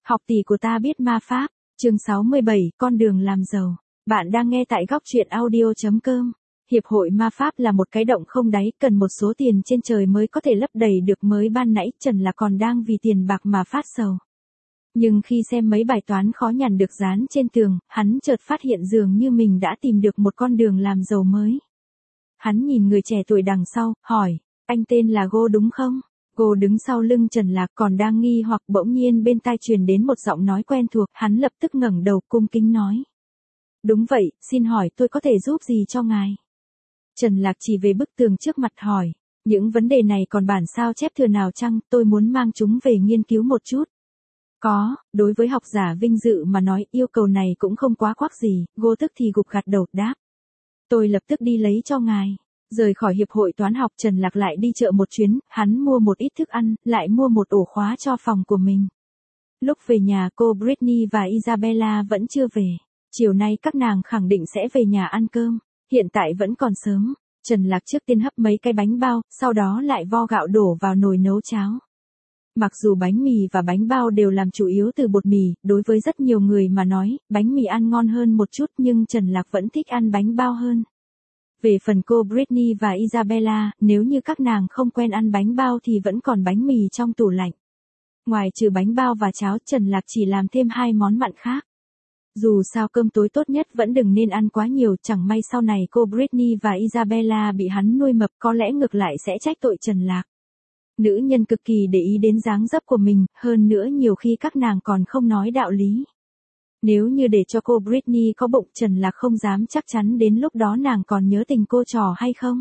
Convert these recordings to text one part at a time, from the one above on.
Học tỷ của ta biết ma pháp. Chương 67, con đường làm giàu. Bạn đang nghe tại góc truyện audio.com. Hiệp hội ma pháp là một cái động không đáy, cần một số tiền trên trời mới có thể lấp đầy được. Mới ban nãy Trần Lạc còn đang vì tiền bạc mà phát sầu. Nhưng khi xem mấy bài toán khó nhằn được dán trên tường, hắn chợt phát hiện dường như mình đã tìm được một con đường làm giàu mới. Hắn nhìn người trẻ tuổi đằng sau, hỏi, anh tên là Go đúng không? Cô đứng sau lưng Trần Lạc còn đang nghi hoặc, bỗng nhiên bên tai truyền đến một giọng nói quen thuộc, hắn lập tức ngẩng đầu cung kính nói. Đúng vậy, xin hỏi tôi có thể giúp gì cho ngài? Trần Lạc chỉ về bức tường trước mặt hỏi, những vấn đề này còn bản sao chép thừa nào chăng, tôi muốn mang chúng về nghiên cứu một chút. Có, đối với học giả vinh dự mà nói yêu cầu này cũng không quá khoác gì, Go tức thì gục gật đầu đáp. Tôi lập tức đi lấy cho ngài. Rời khỏi hiệp hội toán học, Trần Lạc lại đi chợ một chuyến, hắn mua một ít thức ăn, lại mua một ổ khóa cho phòng của mình. Lúc về nhà cô Britney và Isabella vẫn chưa về. Chiều nay các nàng khẳng định sẽ về nhà ăn cơm. Hiện tại vẫn còn sớm. Trần Lạc trước tiên hấp mấy cái bánh bao, sau đó lại vo gạo đổ vào nồi nấu cháo. Mặc dù bánh mì và bánh bao đều làm chủ yếu từ bột mì, đối với rất nhiều người mà nói, bánh mì ăn ngon hơn một chút nhưng Trần Lạc vẫn thích ăn bánh bao hơn. Về phần cô Britney và Isabella, nếu như các nàng không quen ăn bánh bao thì vẫn còn bánh mì trong tủ lạnh. Ngoài trừ bánh bao và cháo, Trần Lạc chỉ làm thêm 2 món mặn khác. Dù sao cơm tối tốt nhất vẫn đừng nên ăn quá nhiều, chẳng may sau này cô Britney và Isabella bị hắn nuôi mập có lẽ ngược lại sẽ trách tội Trần Lạc. Nữ nhân cực kỳ để ý đến dáng dấp của mình, hơn nữa nhiều khi các nàng còn không nói đạo lý. Nếu như để cho cô Britney có bụng, Trần Lạc không dám chắc chắn đến lúc đó nàng còn nhớ tình cô trò hay không.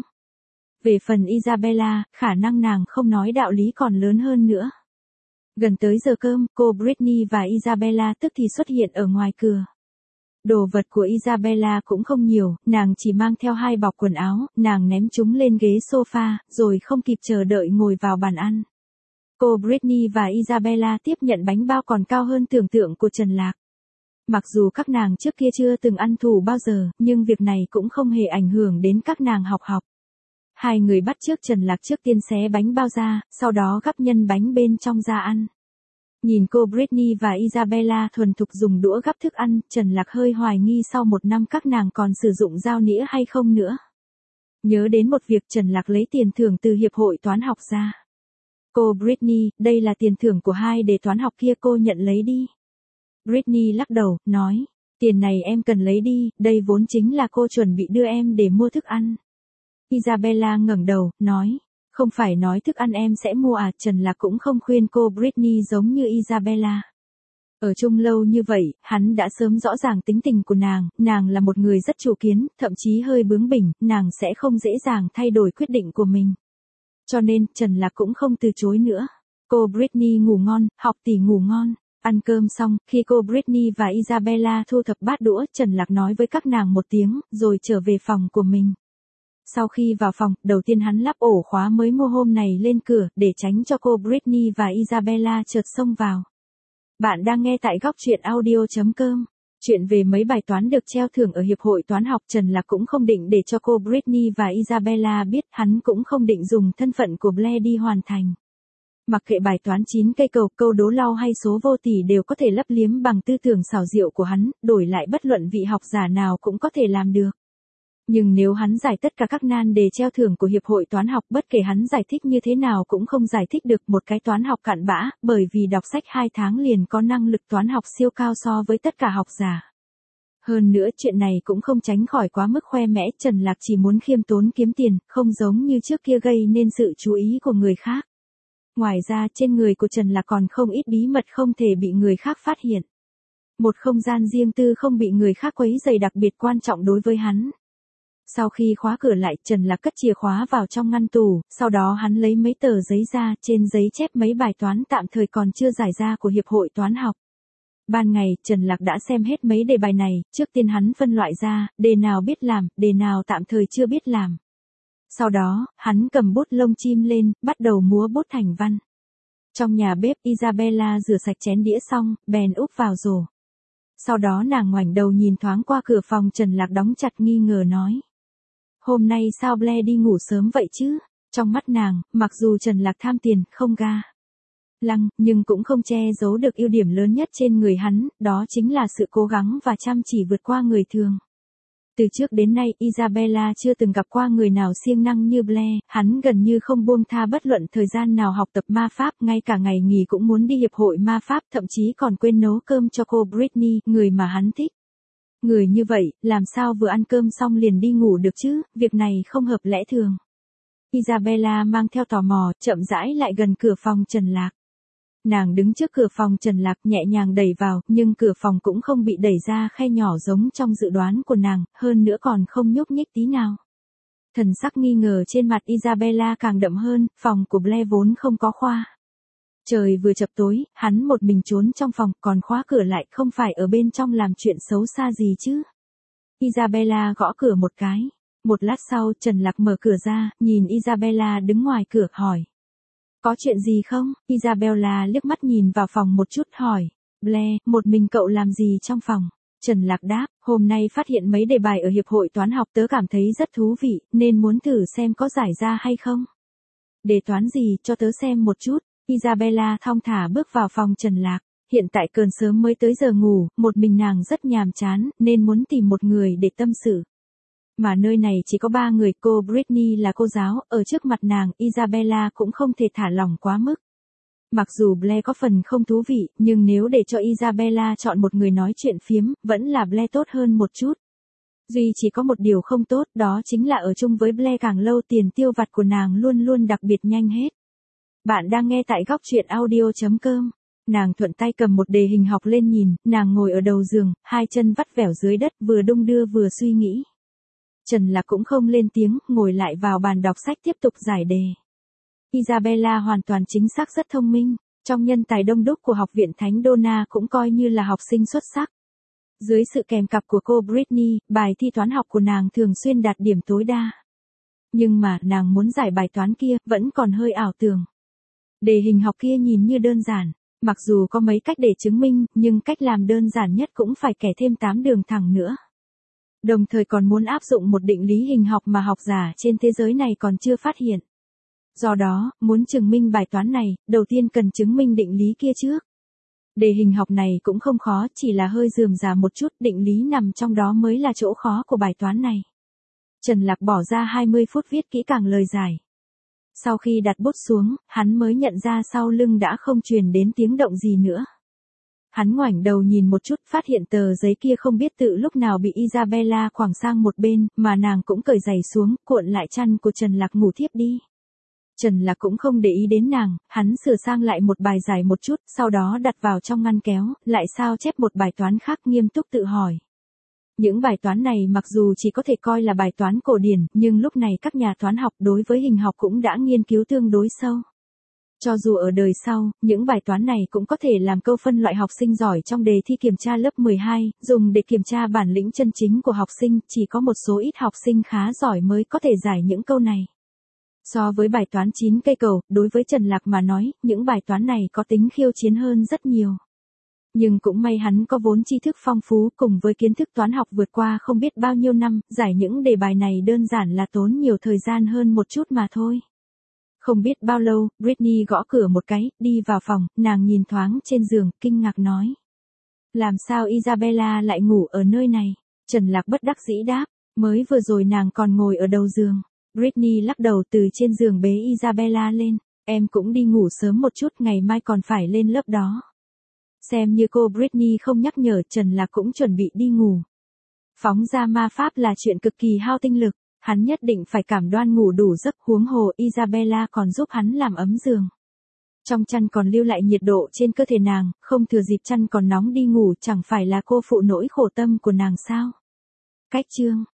Về phần Isabella, khả năng nàng không nói đạo lý còn lớn hơn nữa. Gần tới giờ cơm, cô Britney và Isabella tức thì xuất hiện ở ngoài cửa. Đồ vật của Isabella cũng không nhiều, nàng chỉ mang theo 2 bọc quần áo, nàng ném chúng lên ghế sofa, rồi không kịp chờ đợi ngồi vào bàn ăn. Cô Britney và Isabella tiếp nhận bánh bao còn cao hơn tưởng tượng của Trần Lạc. Mặc dù các nàng trước kia chưa từng ăn thù bao giờ, nhưng việc này cũng không hề ảnh hưởng đến các nàng học. Hai người bắt chước Trần Lạc trước tiên xé bánh bao ra, sau đó gắp nhân bánh bên trong ra ăn. Nhìn cô Britney và Isabella thuần thục dùng đũa gắp thức ăn, Trần Lạc hơi hoài nghi sau 1 năm các nàng còn sử dụng dao nĩa hay không nữa. Nhớ đến một việc, Trần Lạc lấy tiền thưởng từ hiệp hội toán học ra. Cô Britney, đây là tiền thưởng của 2 đề toán học kia, cô nhận lấy đi. Britney lắc đầu, nói, tiền này em cần lấy đi, đây vốn chính là cô chuẩn bị đưa em để mua thức ăn. Isabella ngẩng đầu, nói, không phải nói thức ăn em sẽ mua à? Trần Lạc cũng không khuyên cô Britney giống như Isabella. Ở chung lâu như vậy, hắn đã sớm rõ ràng tính tình của nàng là một người rất chủ kiến, thậm chí hơi bướng bỉnh, nàng sẽ không dễ dàng thay đổi quyết định của mình. Cho nên, Trần Lạc cũng không từ chối nữa. Cô Britney ngủ ngon, học tỷ ngủ ngon. Ăn cơm xong, khi cô Britney và Isabella thu thập bát đũa, Trần Lạc nói với các nàng một tiếng, rồi trở về phòng của mình. Sau khi vào phòng, đầu tiên hắn lắp ổ khóa mới mua hôm này lên cửa, để tránh cho cô Britney và Isabella chợt xông vào. Bạn đang nghe tại góc truyện audio.com. Chuyện về mấy bài toán được treo thưởng ở hiệp hội toán học, Trần Lạc cũng không định để cho cô Britney và Isabella biết, hắn cũng không định dùng thân phận của Blair đi hoàn thành. Mặc kệ bài toán 9 cây cầu, câu đố lau hay số vô tỷ đều có thể lấp liếm bằng tư tưởng xảo diệu của hắn, đổi lại bất luận vị học giả nào cũng có thể làm được. Nhưng nếu hắn giải tất cả các nan đề treo thưởng của hiệp hội toán học, bất kể hắn giải thích như thế nào cũng không giải thích được một cái toán học cặn bã, bởi vì đọc sách 2 tháng liền có năng lực toán học siêu cao so với tất cả học giả. Hơn nữa chuyện này cũng không tránh khỏi quá mức khoe mẽ, Trần Lạc chỉ muốn khiêm tốn kiếm tiền, không giống như trước kia gây nên sự chú ý của người khác. Ngoài ra trên người của Trần Lạc còn không ít bí mật không thể bị người khác phát hiện. Một không gian riêng tư không bị người khác quấy rầy đặc biệt quan trọng đối với hắn. Sau khi khóa cửa lại, Trần Lạc cất chìa khóa vào trong ngăn tủ, sau đó hắn lấy mấy tờ giấy ra, trên giấy chép mấy bài toán tạm thời còn chưa giải ra của hiệp hội toán học. Ban ngày, Trần Lạc đã xem hết mấy đề bài này, trước tiên hắn phân loại ra, đề nào biết làm, đề nào tạm thời chưa biết làm. Sau đó, hắn cầm bút lông chim lên, bắt đầu múa bút thành văn. Trong nhà bếp, Isabella rửa sạch chén đĩa xong, bèn úp vào rổ. Sau đó nàng ngoảnh đầu nhìn thoáng qua cửa phòng, Trần Lạc đóng chặt nghi ngờ nói. Hôm nay sao Blair đi ngủ sớm vậy chứ? Trong mắt nàng, mặc dù Trần Lạc tham tiền, không ga. lăng, nhưng cũng không che giấu được ưu điểm lớn nhất trên người hắn, đó chính là sự cố gắng và chăm chỉ vượt qua người thường. Từ trước đến nay Isabella chưa từng gặp qua người nào siêng năng như Blair, hắn gần như không buông tha bất luận thời gian nào học tập ma pháp, ngay cả ngày nghỉ cũng muốn đi hiệp hội ma pháp, thậm chí còn quên nấu cơm cho cô Britney, người mà hắn thích. Người như vậy, làm sao vừa ăn cơm xong liền đi ngủ được chứ, việc này không hợp lẽ thường. Isabella mang theo tò mò, chậm rãi lại gần cửa phòng Trần Lạc. Nàng đứng trước cửa phòng Trần Lạc nhẹ nhàng đẩy vào, nhưng cửa phòng cũng không bị đẩy ra khe nhỏ giống trong dự đoán của nàng, hơn nữa còn không nhúc nhích tí nào. Thần sắc nghi ngờ trên mặt Isabella càng đậm hơn, phòng của Blair vốn không có khoa. Trời vừa chập tối, hắn một mình trốn trong phòng, còn khóa cửa lại, không phải ở bên trong làm chuyện xấu xa gì chứ. Isabella gõ cửa một cái. Một lát sau, Trần Lạc mở cửa ra, nhìn Isabella đứng ngoài cửa, hỏi. Có chuyện gì không? Isabella liếc mắt nhìn vào phòng một chút hỏi. Blair, một mình cậu làm gì trong phòng? Trần Lạc đáp, hôm nay phát hiện mấy đề bài ở hiệp hội toán học tớ cảm thấy rất thú vị, nên muốn thử xem có giải ra hay không. Đề toán gì, cho tớ xem một chút. Isabella thong thả bước vào phòng Trần Lạc. Hiện tại cơn sớm mới tới giờ ngủ, một mình nàng rất nhàm chán, nên muốn tìm một người để tâm sự. Mà nơi này chỉ có 3 người, cô Britney là cô giáo, ở trước mặt nàng, Isabella cũng không thể thả lỏng quá mức. Mặc dù Blair có phần không thú vị, nhưng nếu để cho Isabella chọn một người nói chuyện phiếm, vẫn là Blair tốt hơn một chút. Duy chỉ có một điều không tốt, đó chính là ở chung với Blair càng lâu tiền tiêu vặt của nàng luôn luôn đặc biệt nhanh hết. Bạn đang nghe tại góc truyện audio.com. Nàng thuận tay cầm một đề hình học lên nhìn, nàng ngồi ở đầu giường, hai chân vắt vẻo dưới đất, vừa đung đưa vừa suy nghĩ. Trần Lạc cũng không lên tiếng, ngồi lại vào bàn đọc sách tiếp tục giải đề. Isabella hoàn toàn chính xác rất thông minh, trong nhân tài đông đúc của học viện Thánh Donna cũng coi như là học sinh xuất sắc. Dưới sự kèm cặp của cô Britney, bài thi toán học của nàng thường xuyên đạt điểm tối đa. Nhưng mà, nàng muốn giải bài toán kia, vẫn còn hơi ảo tưởng. Đề hình học kia nhìn như đơn giản, mặc dù có mấy cách để chứng minh, nhưng cách làm đơn giản nhất cũng phải kẻ thêm 8 đường thẳng nữa. Đồng thời còn muốn áp dụng một định lý hình học mà học giả trên thế giới này còn chưa phát hiện. Do đó, muốn chứng minh bài toán này, đầu tiên cần chứng minh định lý kia trước. Đề hình học này cũng không khó, chỉ là hơi rườm rà một chút, định lý nằm trong đó mới là chỗ khó của bài toán này. Trần Lạc bỏ ra 20 phút viết kỹ càng lời giải. Sau khi đặt bút xuống, hắn mới nhận ra sau lưng đã không truyền đến tiếng động gì nữa. Hắn ngoảnh đầu nhìn một chút, phát hiện tờ giấy kia không biết tự lúc nào bị Isabella quẳng sang một bên, mà nàng cũng cởi giày xuống, cuộn lại chăn của Trần Lạc ngủ thiếp đi. Trần Lạc cũng không để ý đến nàng, hắn sửa sang lại một bài giải một chút, sau đó đặt vào trong ngăn kéo, lại sao chép một bài toán khác, nghiêm túc tự hỏi. Những bài toán này mặc dù chỉ có thể coi là bài toán cổ điển, nhưng lúc này các nhà toán học đối với hình học cũng đã nghiên cứu tương đối sâu. Cho dù ở đời sau, những bài toán này cũng có thể làm câu phân loại học sinh giỏi trong đề thi kiểm tra lớp 12, dùng để kiểm tra bản lĩnh chân chính của học sinh, chỉ có một số ít học sinh khá giỏi mới có thể giải những câu này. So với bài toán 9 cây cầu, đối với Trần Lạc mà nói, những bài toán này có tính khiêu chiến hơn rất nhiều. Nhưng cũng may hắn có vốn tri thức phong phú cùng với kiến thức toán học vượt qua không biết bao nhiêu năm, giải những đề bài này đơn giản là tốn nhiều thời gian hơn một chút mà thôi. Không biết bao lâu, Britney gõ cửa một cái, đi vào phòng, nàng nhìn thoáng trên giường, kinh ngạc nói. Làm sao Isabella lại ngủ ở nơi này? Trần Lạc bất đắc dĩ đáp, mới vừa rồi nàng còn ngồi ở đầu giường. Britney lắc đầu từ trên giường bế Isabella lên, em cũng đi ngủ sớm một chút, ngày mai còn phải lên lớp đó. Xem như cô Britney không nhắc nhở, Trần Lạc cũng chuẩn bị đi ngủ. Phóng ra ma pháp là chuyện cực kỳ hao tinh lực, hắn nhất định phải cảm đoan ngủ đủ giấc, huống hồ Isabella còn giúp hắn làm ấm giường. Trong chăn còn lưu lại nhiệt độ trên cơ thể nàng, không thừa dịp chăn còn nóng đi ngủ, chẳng phải là cô phụ nỗi khổ tâm của nàng sao? Cách chương